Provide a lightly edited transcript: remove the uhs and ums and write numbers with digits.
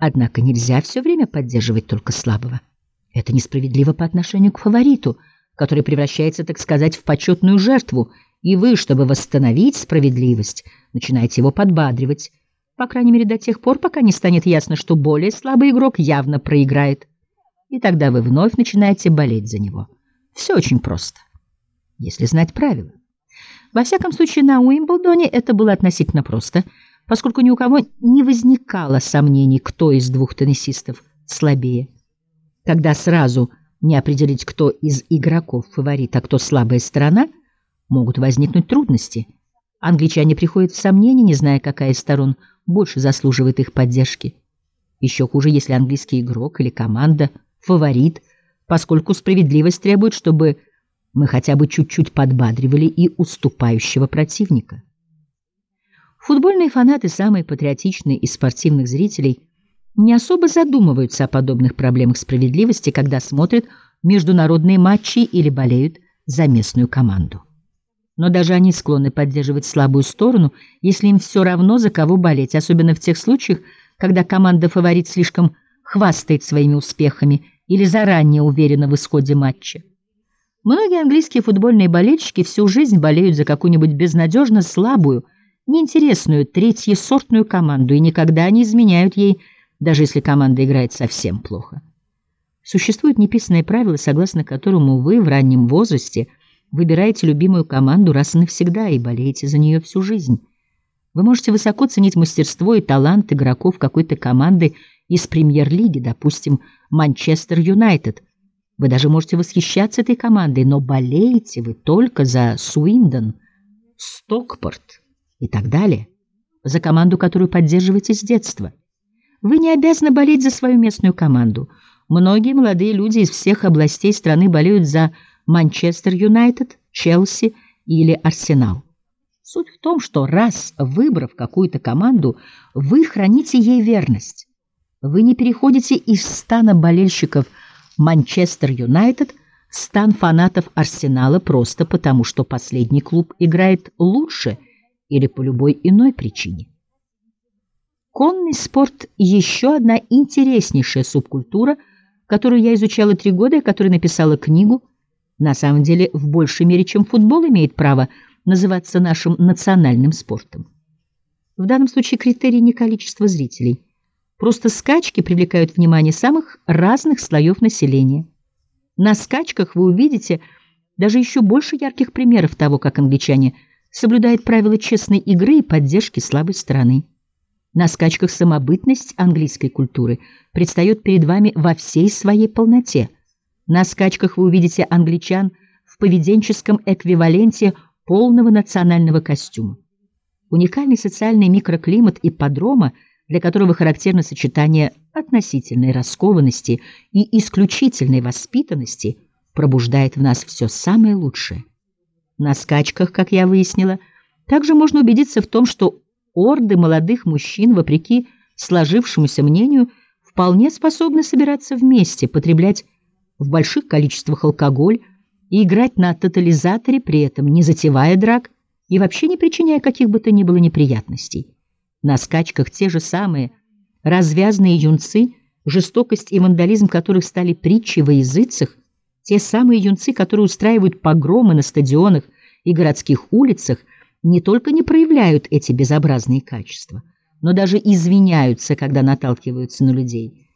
Однако нельзя все время поддерживать только слабого. Это несправедливо по отношению к фавориту, который превращается, так сказать, в почетную жертву, и вы, чтобы восстановить справедливость, начинаете его подбадривать, по крайней мере до тех пор, пока не станет ясно, что более слабый игрок явно проиграет. И тогда вы вновь начинаете болеть за него. Все очень просто, если знать правила. Во всяком случае, на Уимблдоне это было относительно просто, поскольку ни у кого не возникало сомнений, кто из двух теннисистов слабее. Когда сразу не определить, кто из игроков фаворит, а кто слабая сторона, могут возникнуть трудности. Англичане приходят в сомнение, не зная, какая из сторон больше заслуживает их поддержки. Еще хуже, если английский игрок или команда фаворит, поскольку справедливость требует, чтобы мы хотя бы чуть-чуть подбадривали и уступающего противника. Футбольные фанаты, самые патриотичные из спортивных зрителей, не особо задумываются о подобных проблемах справедливости, когда смотрят международные матчи или болеют за местную команду. Но даже они склонны поддерживать слабую сторону, если им все равно, за кого болеть, особенно в тех случаях, когда команда-фаворит слишком хвастает своими успехами или заранее уверена в исходе матча. Многие английские футбольные болельщики всю жизнь болеют за какую-нибудь безнадежно слабую, неинтересную третьесортную команду и никогда не изменяют ей, даже если команда играет совсем плохо. Существует неписанное правило, согласно которому вы в раннем возрасте выбираете любимую команду раз и навсегда и болеете за нее всю жизнь. Вы можете высоко ценить мастерство и талант игроков какой-то команды из премьер-лиги, допустим, Манчестер Юнайтед. Вы даже можете восхищаться этой командой, но болеете вы только за Суиндон, Стокпорт и так далее, за команду, которую поддерживаете с детства. Вы не обязаны болеть за свою местную команду. Многие молодые люди из всех областей страны болеют за Манчестер Юнайтед, Челси или Арсенал. Суть в том, что раз выбрав какую-то команду, вы храните ей верность. Вы не переходите из стана болельщиков Манчестер Юнайтед в стан фанатов Арсенала просто потому, что последний клуб играет лучше или по любой иной причине. Конный спорт – еще одна интереснейшая субкультура, которую я изучала 3 года и которой написала книгу. На самом деле, в большей мере, чем футбол имеет право называться нашим национальным спортом. В данном случае критерий не количество зрителей. Просто скачки привлекают внимание самых разных слоев населения. На скачках вы увидите даже еще больше ярких примеров того, как англичане соблюдают правила честной игры и поддержки слабой стороны. На скачках самобытность английской культуры предстает перед вами во всей своей полноте. На скачках вы увидите англичан в поведенческом эквиваленте полного национального костюма. Уникальный социальный микроклимат ипподрома, для которого характерно сочетание относительной раскованности и исключительной воспитанности, пробуждает в нас все самое лучшее. На скачках, как я выяснила, также можно убедиться в том, что орды молодых мужчин, вопреки сложившемуся мнению, вполне способны собираться вместе, потреблять в больших количествах алкоголь и играть на тотализаторе, при этом не затевая драк и вообще не причиняя каких бы то ни было неприятностей. На скачках те же самые развязные юнцы, жестокость и вандализм которых стали притчей во языцах, те самые юнцы, которые устраивают погромы на стадионах и городских улицах, не только не проявляют эти безобразные качества, но даже извиняются, когда наталкиваются на людей.